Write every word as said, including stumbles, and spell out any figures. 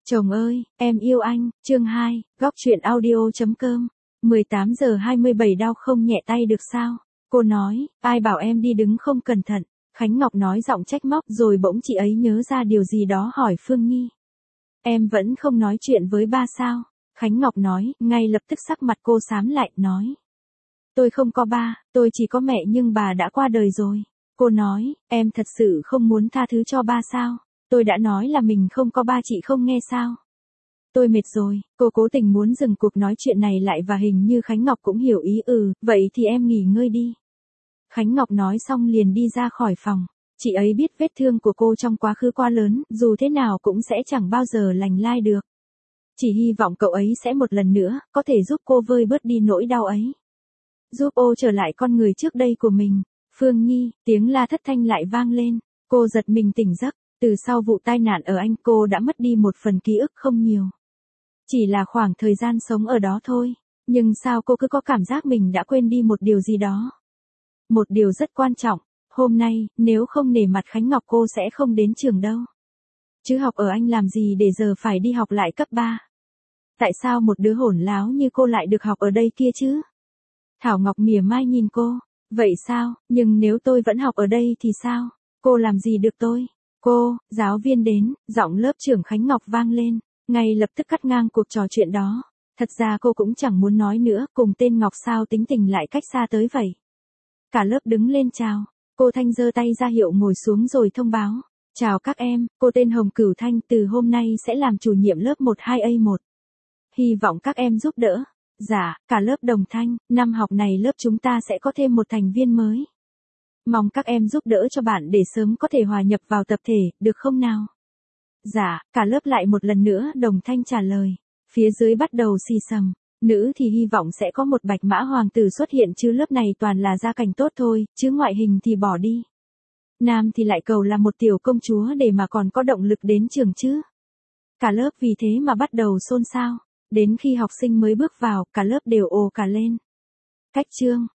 Chồng ơi, em yêu anh, chương hai, góc truyện audio.com. mười tám giờ hai mươi bảy đau không nhẹ tay được sao? Cô nói, ai bảo em đi đứng không cẩn thận. Khánh Ngọc nói giọng trách móc rồi bỗng chị ấy nhớ ra điều gì đó hỏi Phương Nhi. Em vẫn không nói chuyện với ba sao? Khánh Ngọc nói, ngay lập tức sắc mặt cô xám lại, nói. Tôi không có ba, tôi chỉ có mẹ nhưng bà đã qua đời rồi. Cô nói, em thật sự không muốn tha thứ cho ba sao? Tôi đã nói là mình không có ba, chị không nghe sao? Tôi mệt rồi, cô cố tình muốn dừng cuộc nói chuyện này lại và hình như Khánh Ngọc cũng hiểu ý. Ừ, vậy thì em nghỉ ngơi đi. Khánh Ngọc nói xong liền đi ra khỏi phòng. Chị ấy biết vết thương của cô trong quá khứ quá lớn, dù thế nào cũng sẽ chẳng bao giờ lành lai được. Chỉ hy vọng cậu ấy sẽ một lần nữa, có thể giúp cô vơi bớt đi nỗi đau ấy. Giúp ô trở lại con người trước đây của mình. Phương Nhi, tiếng la thất thanh lại vang lên. Cô giật mình tỉnh giấc. Từ sau vụ tai nạn ở Anh cô đã mất đi một phần ký ức không nhiều. Chỉ là khoảng thời gian sống ở đó thôi. Nhưng sao cô cứ có cảm giác mình đã quên đi một điều gì đó. Một điều rất quan trọng. Hôm nay, nếu không nể mặt Khánh Ngọc cô sẽ không đến trường đâu. Chứ học ở Anh làm gì để giờ phải đi học lại cấp ba. Tại sao một đứa hỗn láo như cô lại được học ở đây kia chứ? Thảo Ngọc mỉa mai nhìn cô. Vậy sao, nhưng nếu tôi vẫn học ở đây thì sao? Cô làm gì được tôi? Cô, giáo viên đến, giọng lớp trưởng Khánh Ngọc vang lên, ngay lập tức cắt ngang cuộc trò chuyện đó. Thật ra cô cũng chẳng muốn nói nữa, cùng tên Ngọc sao tính tình lại cách xa tới vậy. Cả lớp đứng lên chào, cô Thanh giơ tay ra hiệu ngồi xuống rồi thông báo. Chào các em, cô tên Hồng Cửu Thanh, từ hôm nay sẽ làm chủ nhiệm lớp một hai A một. Hy vọng các em giúp đỡ. Dạ, cả lớp đồng thanh, năm học này lớp chúng ta sẽ có thêm một thành viên mới. Mong các em giúp đỡ cho bạn để sớm có thể hòa nhập vào tập thể, được không nào? Dạ, cả lớp lại một lần nữa đồng thanh trả lời. Phía dưới bắt đầu xì xầm. Nữ thì hy vọng sẽ có một bạch mã hoàng tử xuất hiện chứ lớp này toàn là gia cảnh tốt thôi, chứ ngoại hình thì bỏ đi. Nam thì lại cầu là một tiểu công chúa để mà còn có động lực đến trường chứ. Cả lớp vì thế mà bắt đầu xôn xao. Đến khi học sinh mới bước vào, cả lớp đều ồ cả lên. Cách chương.